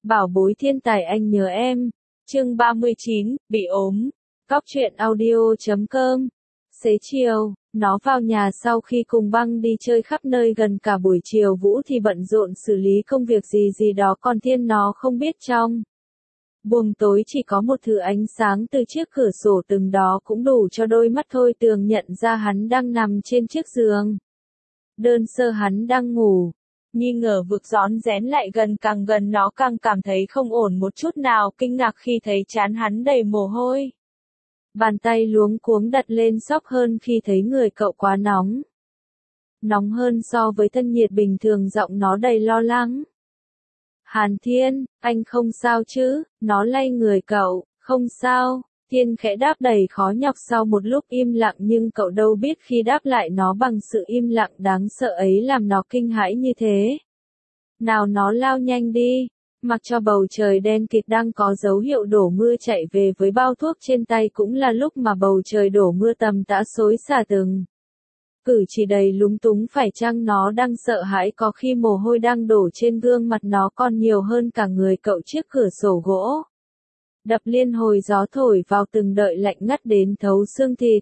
Bảo bối thiên tài anh nhớ em. Chương 39, bị ốm. Cóc truyện audio.com. Xế chiều, nó vào nhà sau khi cùng Băng đi chơi khắp nơi gần cả buổi chiều. Vũ thì bận rộn xử lý công việc gì đó, còn Thiên nó không biết trong buồng tối chỉ có một thứ ánh sáng từ chiếc cửa sổ từng đó cũng đủ cho đôi mắt Thôi Tường nhận ra hắn đang nằm trên chiếc giường đơn sơ, hắn đang ngủ. Nghi ngờ vực rón rén lại càng gần nó càng cảm thấy không ổn một chút nào, kinh ngạc khi thấy trán hắn đầy mồ hôi. Bàn tay luống cuống đặt lên xóc hơn khi thấy người cậu quá nóng. Nóng hơn so với thân nhiệt bình thường, giọng nó đầy lo lắng. Hàn Thiên, anh không sao chứ? Nó lay người cậu. Không sao. Thiên khẽ đáp đầy khó nhọc sau một lúc im lặng, nhưng cậu đâu biết khi đáp lại nó bằng sự im lặng đáng sợ ấy làm nó kinh hãi như thế. Nào, nó lao nhanh đi. Mặc cho bầu trời đen kịt đang có dấu hiệu đổ mưa chạy về với bao thuốc trên tay, cũng là lúc mà bầu trời đổ mưa tầm tã xối xả từng cử chỉ đầy lúng túng. Phải chăng nó đang sợ hãi, có khi mồ hôi đang đổ trên gương mặt nó còn nhiều hơn cả người cậu. Chiếc cửa sổ gỗ đập liên hồi, gió thổi vào từng đợi lạnh ngắt đến thấu xương thịt.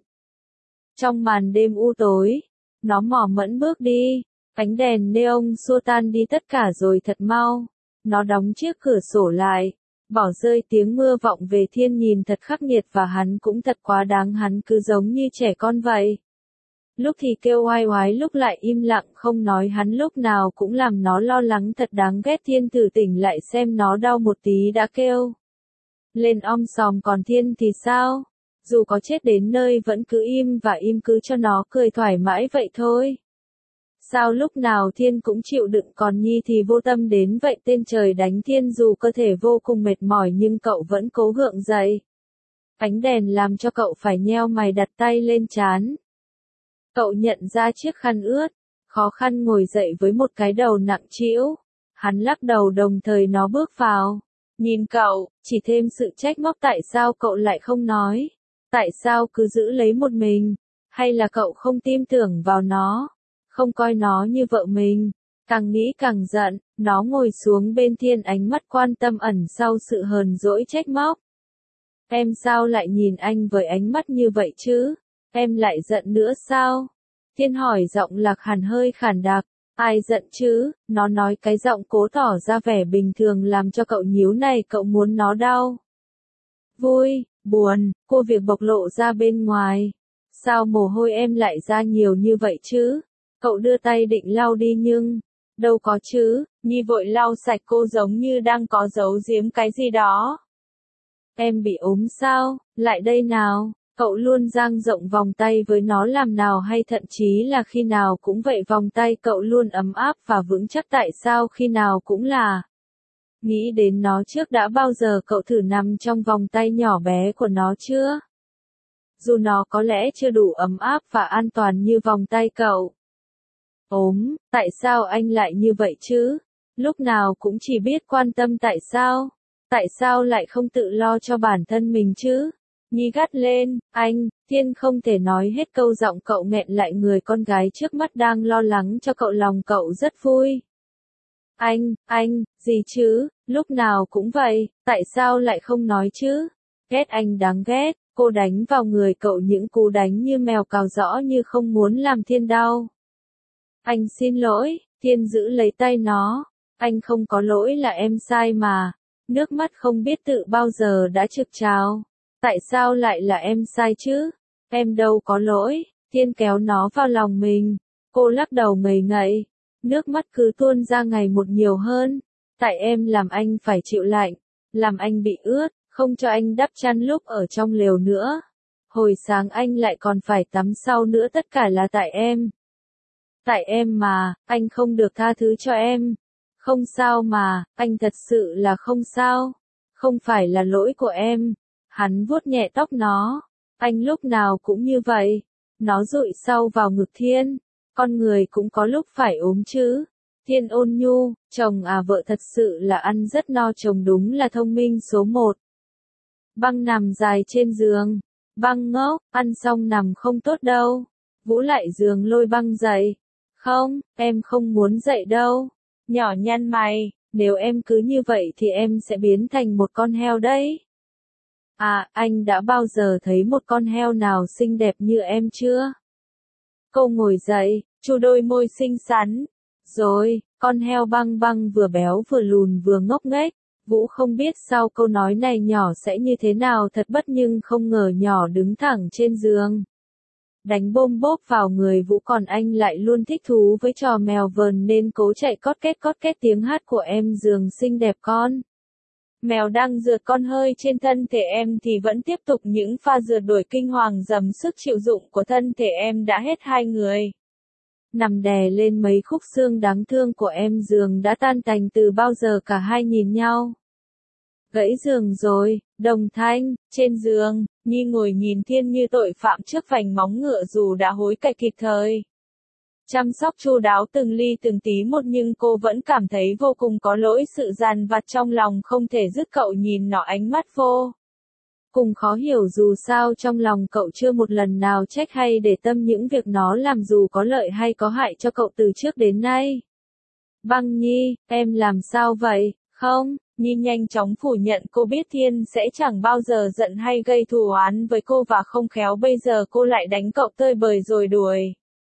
Trong màn đêm u tối, nó mò mẫm bước đi. Ánh đèn neon xua tan đi tất cả rồi thật mau. Nó đóng chiếc cửa sổ lại, bỏ rơi tiếng mưa vọng về. Thiên nhìn thật khắc nghiệt và hắn cũng thật quá đáng, hắn cứ giống như trẻ con vậy. Lúc thì kêu oai oái, lúc lại im lặng không nói, hắn lúc nào cũng làm nó lo lắng thật đáng ghét. Thiên thử tỉnh lại xem nó đau một tí đã kêu lên om sòm, còn Thiên thì sao? Dù có chết đến nơi vẫn cứ im và im, cứ cho nó cười thoải mái vậy thôi. Sao lúc nào Thiên cũng chịu đựng, còn Nhi thì vô tâm đến vậy. Tên trời đánh Thiên, dù cơ thể vô cùng mệt mỏi nhưng cậu vẫn cố gượng dậy. Ánh đèn làm cho cậu phải nheo mày, đặt tay lên trán. Cậu nhận ra chiếc khăn ướt, khó khăn ngồi dậy với một cái đầu nặng trĩu. Hắn lắc đầu, đồng thời nó bước vào. Nhìn cậu, chỉ thêm sự trách móc. Tại sao cậu lại không nói? Tại sao cứ giữ lấy một mình? Hay là cậu không tin tưởng vào nó? Không coi nó như vợ mình? Càng nghĩ càng giận, nó ngồi xuống bên Thiên, ánh mắt quan tâm ẩn sau sự hờn dỗi trách móc. Em sao lại nhìn anh với ánh mắt như vậy chứ? Em lại giận nữa sao? Thiên hỏi, giọng lạc hẳn hơi khản đặc. Ai giận chứ? Nó nói, cái giọng cố tỏ ra vẻ bình thường làm cho cậu nhíu này. Cậu muốn nó đau, vui, buồn, cô việc bộc lộ ra bên ngoài. Sao mồ hôi em lại ra nhiều như vậy chứ? Cậu đưa tay định lau đi nhưng đâu có chứ. Nhi vội lau sạch cô, giống như đang có giấu giếm cái gì đó. Em bị ốm sao? Lại đây nào. Cậu luôn dang rộng vòng tay với nó làm nào hay, thậm chí là khi nào cũng vậy. Vòng tay cậu luôn ấm áp và vững chắc. Tại sao khi nào cũng là nghĩ đến nó trước? Đã bao giờ cậu thử nằm trong vòng tay nhỏ bé của nó chưa? Dù nó có lẽ chưa đủ ấm áp và an toàn như vòng tay cậu. Ốm, tại sao anh lại như vậy chứ? Lúc nào cũng chỉ biết quan tâm tại sao? Tại sao lại không tự lo cho bản thân mình chứ? Nhi gắt lên, anh. Thiên không thể nói hết câu, giọng cậu nghẹn lại. Người con gái trước mắt đang lo lắng cho cậu, lòng cậu rất vui. Anh, gì chứ? Lúc nào cũng vậy, tại sao lại không nói chứ? Ghét anh, đáng ghét. Cô đánh vào người cậu những cú đánh như mèo cào, rõ như không muốn làm Thiên đau. Anh xin lỗi. Thiên giữ lấy tay nó. Anh không có lỗi, là em sai mà. Nước mắt không biết tự bao giờ đã trực trào. Tại sao lại là em sai chứ? Em đâu có lỗi. Thiên kéo nó vào lòng mình. Cô lắc đầu ngây ngậy. Nước mắt cứ tuôn ra ngày một nhiều hơn. Tại em làm anh phải chịu lạnh. Làm anh bị ướt. Không cho anh đắp chăn lúc ở trong lều nữa. Hồi sáng anh lại còn phải tắm sau nữa. Tất cả là tại em. Tại em mà, anh không được tha thứ cho em. Không sao mà, anh thật sự là không sao. Không phải là lỗi của em. Hắn vuốt nhẹ tóc nó. Anh lúc nào cũng như vậy. Nó dụi sau vào ngực Thiên. Con người cũng có lúc phải ốm chứ. Thiên ôn nhu, chồng à vợ thật sự là ăn rất no. Chồng đúng là thông minh số 1. Băng nằm dài trên giường. Băng ngốc, ăn xong nằm không tốt đâu. Vũ lại giường lôi Băng dậy. Không, em không muốn dậy đâu. Nhỏ nhăn mày, Nếu em cứ như vậy thì em sẽ biến thành một con heo đấy. À, anh đã bao giờ thấy một con heo nào xinh đẹp như em chưa? Cô ngồi dậy, chu đôi môi xinh xắn. Rồi, con heo băng băng vừa béo vừa lùn vừa ngốc nghếch. Vũ không biết sau câu nói này nhỏ sẽ như thế nào thật bất nhưng không ngờ nhỏ đứng thẳng trên giường. Đánh bôm bốp vào người Vũ còn anh lại luôn thích thú với trò mèo vờn nên cố chạy cót két tiếng hát của em giường xinh đẹp con. Mèo đang rượt con hơi trên thân thể em thì vẫn tiếp tục những pha rượt đuổi kinh hoàng dầm sức chịu dụng của thân thể em đã hết hai người. Nằm đè lên mấy khúc xương đáng thương của em giường đã tan tành từ bao giờ cả hai nhìn nhau. Gãy giường rồi, Đồng Thanh, trên giường, Nhi ngồi nhìn Thiên như tội phạm trước vành móng ngựa dù đã hối cải kịp thời. Chăm sóc chu đáo từng ly từng tí một nhưng cô vẫn cảm thấy vô cùng có lỗi sự dằn vặt trong lòng không thể dứt cậu nhìn nó ánh mắt vô. Cùng khó hiểu dù sao trong lòng cậu chưa một lần nào trách hay để tâm những việc nó làm dù có lợi hay có hại cho cậu từ trước đến nay. Băng Nhi, em làm sao vậy, không? Nhi nhanh chóng phủ nhận cô biết Thiên sẽ chẳng bao giờ giận hay gây thù oán với cô và không khéo bây giờ cô lại đánh cậu tơi bời rồi đuổi.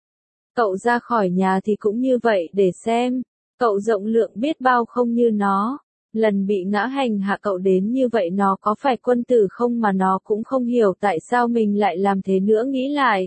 Cậu ra khỏi nhà thì cũng như vậy để xem, cậu rộng lượng biết bao không như nó. Lần bị ngã hành hạ cậu đến như vậy nó có phải quân tử không mà nó cũng không hiểu tại sao mình lại làm thế nữa nghĩ lại.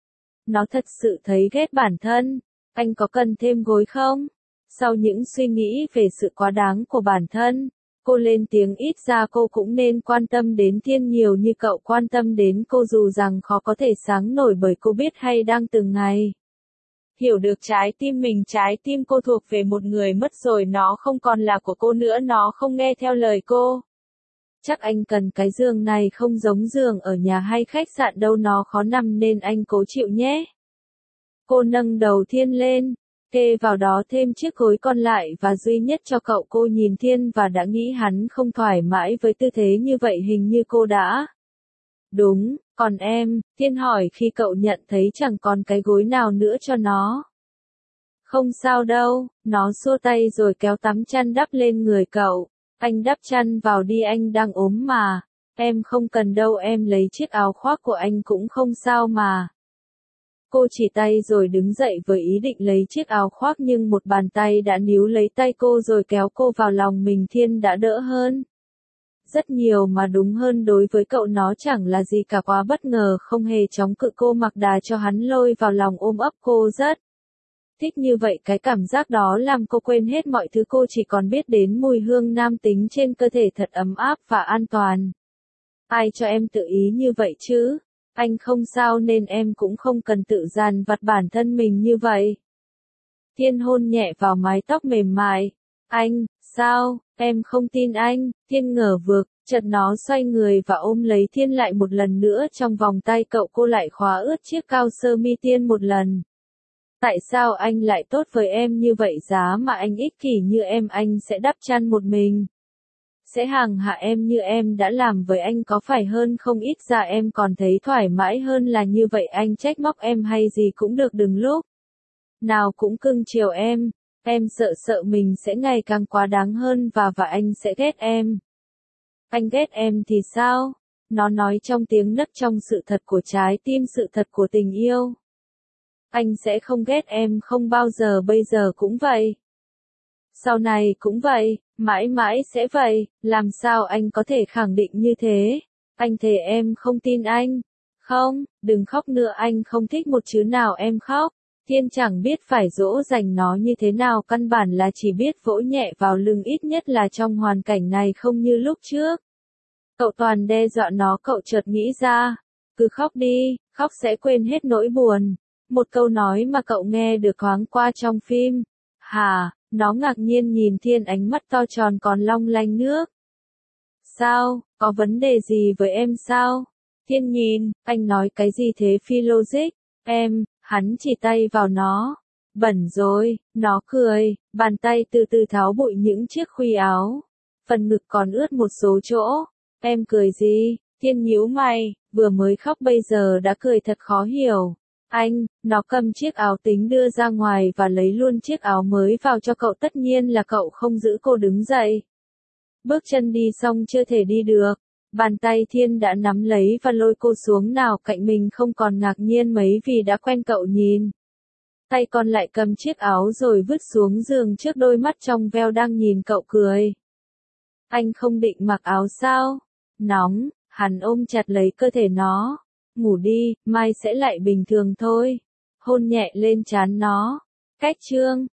Nó thật sự thấy ghét bản thân, anh có cần thêm gối không? Sau những suy nghĩ về sự quá đáng của bản thân, cô lên tiếng ít ra cô cũng nên quan tâm đến Thiên nhiều như cậu quan tâm đến cô dù rằng khó có thể sáng nổi bởi cô biết hay đang từng ngày. Hiểu được trái tim mình trái tim cô thuộc về một người mất rồi nó không còn là của cô nữa nó không nghe theo lời cô. Chắc anh cần cái giường này không giống giường ở nhà hay khách sạn đâu nó khó nằm nên anh cố chịu nhé. Cô nâng đầu Thiên lên, kê vào đó thêm chiếc gối còn lại và duy nhất cho cậu cô nhìn Thiên và đã nghĩ hắn không thoải mái với tư thế như vậy hình như cô đã. Đúng, còn em, Thiên hỏi khi cậu nhận thấy chẳng còn cái gối nào nữa cho nó. Không sao đâu, nó xua tay rồi kéo tấm chăn đắp lên người cậu. Anh đắp chăn vào đi anh đang ốm mà. Em không cần đâu em lấy chiếc áo khoác của anh cũng không sao mà. Cô chỉ tay rồi đứng dậy với ý định lấy chiếc áo khoác nhưng một bàn tay đã níu lấy tay cô rồi kéo cô vào lòng mình Thiên đã đỡ hơn. Rất nhiều mà đúng hơn đối với cậu nó chẳng là gì cả quá bất ngờ không hề chống cự cô mặc đà cho hắn lôi vào lòng ôm ấp cô rất. Thích như vậy cái cảm giác đó làm cô quên hết mọi thứ cô chỉ còn biết đến mùi hương nam tính trên cơ thể thật ấm áp và an toàn. Ai cho em tự ý như vậy chứ? Anh không sao nên em cũng không cần tự dằn vặt bản thân mình như vậy. Thiên hôn nhẹ vào mái tóc mềm mại. Anh, sao, em không tin anh, Thiên ngờ vực, chợt nó xoay người và ôm lấy Thiên lại một lần nữa trong vòng tay cậu cô lại khóa ướt chiếc cao sơ mi Thiên một lần. Tại sao anh lại tốt với em như vậy giá mà anh ích kỷ như em anh sẽ đắp chăn một mình. Sẽ hằng hạ em như em đã làm với anh có phải hơn không ít ra em còn thấy thoải mái hơn là như vậy anh trách móc em hay gì cũng được đừng lúc. Nào cũng cưng chiều em sợ mình sẽ ngày càng quá đáng hơn và anh sẽ ghét em. Anh ghét em thì sao? Nó nói trong tiếng nấc trong sự thật của trái tim sự thật của tình yêu. Anh sẽ không ghét em không bao giờ bây giờ cũng vậy. Sau này cũng vậy, mãi mãi sẽ vậy, làm sao anh có thể khẳng định như thế? Anh thề em không tin anh. Không, đừng khóc nữa anh không thích một chữ nào em khóc. Thiên chẳng biết phải dỗ dành nó như thế nào căn bản là chỉ biết vỗ nhẹ vào lưng ít nhất là trong hoàn cảnh này không như lúc trước. Cậu toàn đe dọa nó cậu chợt nghĩ ra. Cứ khóc đi, khóc sẽ quên hết nỗi buồn. Một câu nói mà cậu nghe được thoáng qua trong phim. Hả, nó ngạc nhiên nhìn Thiên ánh mắt to tròn còn long lanh nước. Sao, có vấn đề gì với em sao? Thiên nhìn, anh nói cái gì thế phi logic, hắn chỉ tay vào nó. Bẩn rồi, nó cười, bàn tay từ từ tháo bụi những chiếc khuy áo. Phần ngực còn ướt một số chỗ. Em cười gì? Thiên nhíu mày, vừa mới khóc bây giờ đã cười thật khó hiểu. Anh, nó cầm chiếc áo tính đưa ra ngoài và lấy luôn chiếc áo mới vào cho cậu, tất nhiên là cậu không giữ cô đứng dậy. Bước chân đi xong chưa thể đi được. Bàn tay Thiên đã nắm lấy và lôi cô xuống nào cạnh mình, không còn ngạc nhiên mấy vì đã quen cậu nhìn. Tay còn lại cầm chiếc áo rồi vứt xuống giường trước đôi mắt trong veo đang nhìn cậu cười. Anh không định mặc áo sao? Nóng, hắn ôm chặt lấy cơ thể nó. Ngủ đi, mai sẽ lại bình thường thôi. Hôn nhẹ lên trán nó. Cách chương